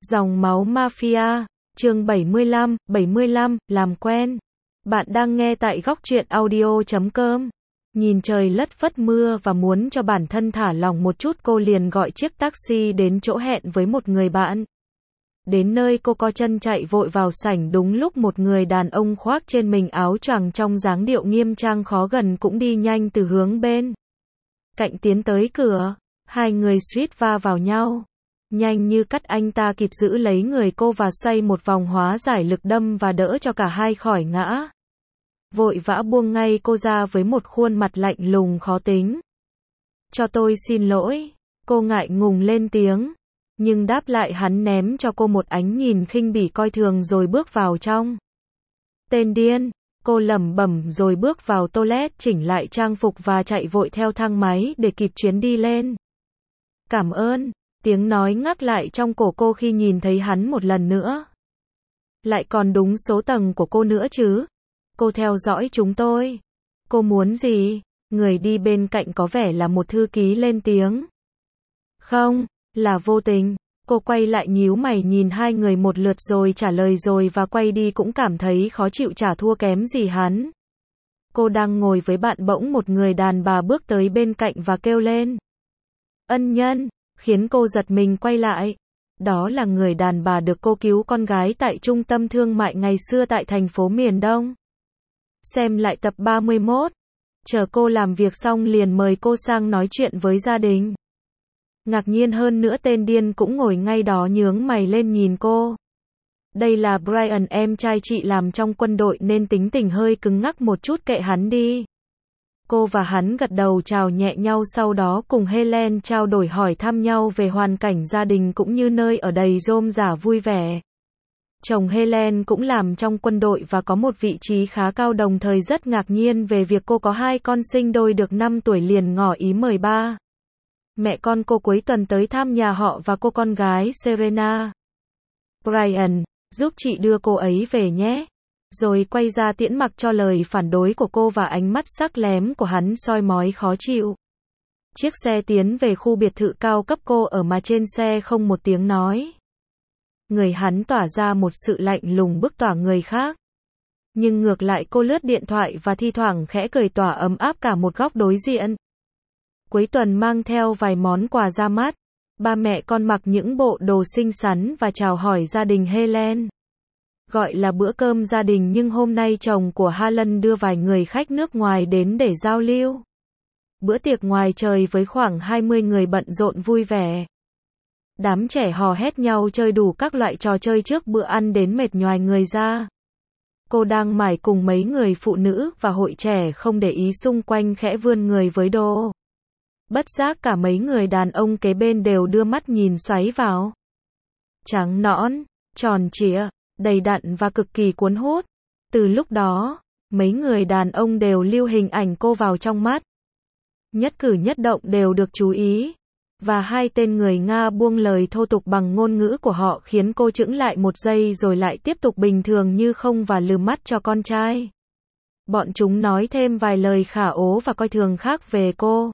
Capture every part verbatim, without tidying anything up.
Dòng máu mafia, chương bảy mươi lăm, bảy mươi lăm, làm quen. Bạn đang nghe tại góc truyện audio chấm com. Nhìn trời lất phất mưa và muốn cho bản thân thả lỏng một chút, cô liền gọi chiếc taxi đến chỗ hẹn với một người bạn. Đến nơi cô co chân chạy vội vào sảnh, đúng lúc một người đàn ông khoác trên mình áo choàng trong dáng điệu nghiêm trang khó gần cũng đi nhanh từ hướng bên cạnh tiến tới cửa. Hai người suýt va vào nhau. Nhanh như cắt anh ta kịp giữ lấy người cô và xoay một vòng hóa giải lực đâm và đỡ cho cả hai khỏi ngã. Vội vã buông ngay cô ra với một khuôn mặt lạnh lùng khó tính. Cho tôi xin lỗi, cô ngại ngùng lên tiếng. Nhưng đáp lại hắn ném cho cô một ánh nhìn khinh bỉ coi thường rồi bước vào trong. Tên điên, cô lẩm bẩm rồi bước vào toilet chỉnh lại trang phục và chạy vội theo thang máy để kịp chuyến đi lên. Cảm ơn, tiếng nói ngắt lại trong cổ cô khi nhìn thấy hắn một lần nữa. Lại còn đúng số tầng của cô nữa chứ. Cô theo dõi chúng tôi. Cô muốn gì? Người đi bên cạnh có vẻ là một thư ký lên tiếng. Không, là vô tình. Cô quay lại nhíu mày nhìn hai người một lượt rồi trả lời rồi và quay đi, cũng cảm thấy khó chịu chả thua kém gì hắn. Cô đang ngồi với bạn, bỗng một người đàn bà bước tới bên cạnh và kêu lên. Ân nhân, khiến cô giật mình quay lại. Đó là người đàn bà được cô cứu con gái tại trung tâm thương mại ngày xưa tại thành phố miền Đông. Xem lại tập ba mươi mốt. Chờ cô làm việc xong liền mời cô sang nói chuyện với gia đình. Ngạc nhiên hơn nữa, tên điên cũng ngồi ngay đó nhướng mày lên nhìn cô. Đây là Brian, em trai chị, làm trong quân đội nên tính tình hơi cứng ngắc một chút, kệ hắn đi. Cô và hắn gật đầu chào nhẹ nhau, sau đó cùng Helen trao đổi hỏi thăm nhau về hoàn cảnh gia đình cũng như nơi ở đầy rôm rả vui vẻ. Chồng Helen cũng làm trong quân đội và có một vị trí khá cao, đồng thời rất ngạc nhiên về việc cô có hai con sinh đôi được năm tuổi, liền ngỏ ý mời ba mẹ con cô cuối tuần tới thăm nhà họ và cô con gái Serena. Brian, giúp chị đưa cô ấy về nhé. Rồi quay ra tiễn mặc cho lời phản đối của cô và ánh mắt sắc lém của hắn soi mói khó chịu. Chiếc xe tiến về khu biệt thự cao cấp cô ở mà trên xe không một tiếng nói. Người hắn tỏa ra một sự lạnh lùng bức tỏa người khác. Nhưng ngược lại cô lướt điện thoại và thi thoảng khẽ cười tỏa ấm áp cả một góc đối diện. Cuối tuần mang theo vài món quà ra mắt. Ba mẹ con mặc những bộ đồ xinh xắn và chào hỏi gia đình Helen. Gọi là bữa cơm gia đình, nhưng hôm nay chồng của Helen đưa vài người khách nước ngoài đến để giao lưu. Bữa tiệc ngoài trời với khoảng hai mươi người bận rộn vui vẻ. Đám trẻ hò hét nhau chơi đủ các loại trò chơi trước bữa ăn đến mệt nhoài người ra. Cô đang mải cùng mấy người phụ nữ và hội trẻ không để ý xung quanh khẽ vươn người với đồ. Bất giác cả mấy người đàn ông kế bên đều đưa mắt nhìn xoáy vào. Trắng nõn, tròn trịa, đầy đặn và cực kỳ cuốn hút. Từ lúc đó, mấy người đàn ông đều lưu hình ảnh cô vào trong mắt. Nhất cử nhất động đều được chú ý. Và hai tên người Nga buông lời thô tục bằng ngôn ngữ của họ khiến cô chững lại một giây rồi lại tiếp tục bình thường như không và lườm mắt cho con trai. Bọn chúng nói thêm vài lời khả ố và coi thường khác về cô.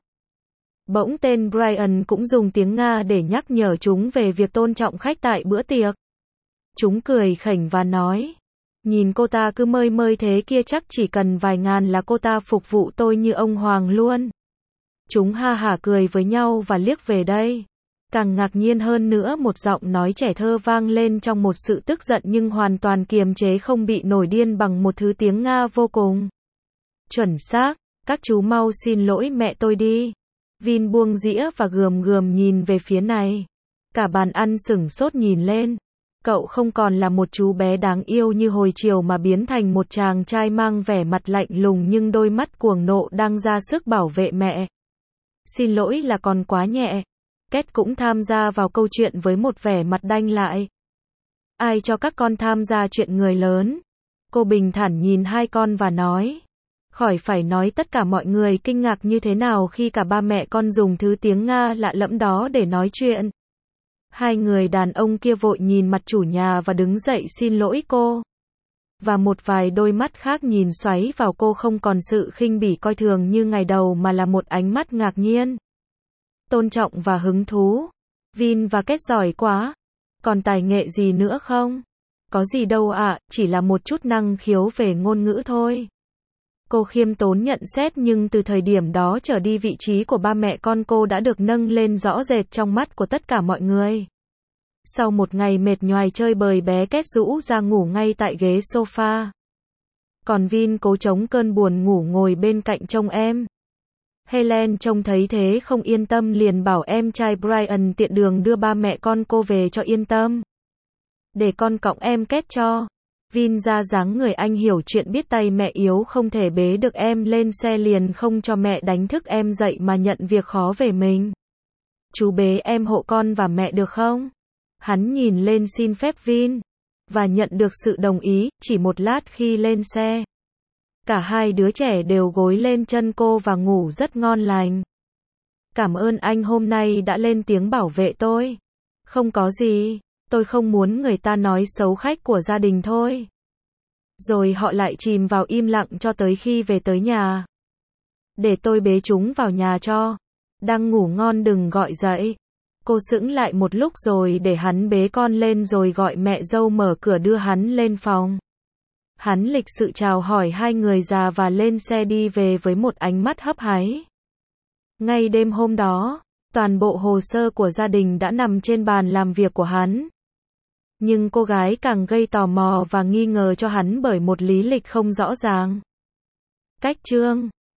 Bỗng tên Brian cũng dùng tiếng Nga để nhắc nhở chúng về việc tôn trọng khách tại bữa tiệc. Chúng cười khỉnh và nói, nhìn cô ta cứ mơi mơi thế kia, chắc chỉ cần vài ngàn là cô ta phục vụ tôi như ông hoàng luôn. Chúng ha hả cười với nhau và liếc về đây. Càng ngạc nhiên hơn nữa, một giọng nói trẻ thơ vang lên trong một sự tức giận nhưng hoàn toàn kiềm chế, không bị nổi điên bằng một thứ tiếng Nga vô cùng chuẩn xác. Các chú mau xin lỗi mẹ tôi đi. Vin buông dĩa và gườm gườm nhìn về phía này. Cả bàn ăn sửng sốt nhìn lên. Cậu không còn là một chú bé đáng yêu như hồi chiều mà biến thành một chàng trai mang vẻ mặt lạnh lùng nhưng đôi mắt cuồng nộ đang ra sức bảo vệ mẹ. Xin lỗi là còn quá nhẹ. Két cũng tham gia vào câu chuyện với một vẻ mặt đanh lại. Ai cho các con tham gia chuyện người lớn? Cô bình thản nhìn hai con và nói. Khỏi phải nói tất cả mọi người kinh ngạc như thế nào khi cả ba mẹ con dùng thứ tiếng Nga lạ lẫm đó để nói chuyện. Hai người đàn ông kia vội nhìn mặt chủ nhà và đứng dậy xin lỗi cô. Và một vài đôi mắt khác nhìn xoáy vào cô, không còn sự khinh bỉ coi thường như ngày đầu mà là một ánh mắt ngạc nhiên, tôn trọng và hứng thú. Vin và Két giỏi quá. Còn tài nghệ gì nữa không? Có gì đâu ạ, chỉ là một chút năng khiếu về ngôn ngữ thôi. Cô khiêm tốn nhận xét, nhưng từ thời điểm đó trở đi vị trí của ba mẹ con cô đã được nâng lên rõ rệt trong mắt của tất cả mọi người. Sau một ngày mệt nhoài chơi bời, bé Két rũ ra ngủ ngay tại ghế sofa. Còn Vin cố chống cơn buồn ngủ ngồi bên cạnh trông em. Helen trông thấy thế không yên tâm, liền bảo em trai Brian tiện đường đưa ba mẹ con cô về cho yên tâm. Để con cõng em Két cho. Vin ra dáng người anh hiểu chuyện, biết tay mẹ yếu không thể bế được em lên xe, liền không cho mẹ đánh thức em dậy mà nhận việc khó về mình. Chú bế em hộ con và mẹ được không? Hắn nhìn lên xin phép Vin và nhận được sự đồng ý. Chỉ một lát khi lên xe, cả hai đứa trẻ đều gối lên chân cô và ngủ rất ngon lành. Cảm ơn anh hôm nay đã lên tiếng bảo vệ tôi. Không có gì, tôi không muốn người ta nói xấu khách của gia đình thôi. Rồi họ lại chìm vào im lặng cho tới khi về tới nhà. Để tôi bế chúng vào nhà cho. Đang ngủ ngon đừng gọi dậy. Cô sững lại một lúc rồi để hắn bế con lên rồi gọi mẹ dâu mở cửa đưa hắn lên phòng. Hắn lịch sự chào hỏi hai người già và lên xe đi về với một ánh mắt hấp háy. Ngay đêm hôm đó, toàn bộ hồ sơ của gia đình đã nằm trên bàn làm việc của hắn. Nhưng cô gái càng gây tò mò và nghi ngờ cho hắn bởi một lý lịch không rõ ràng. Cách chương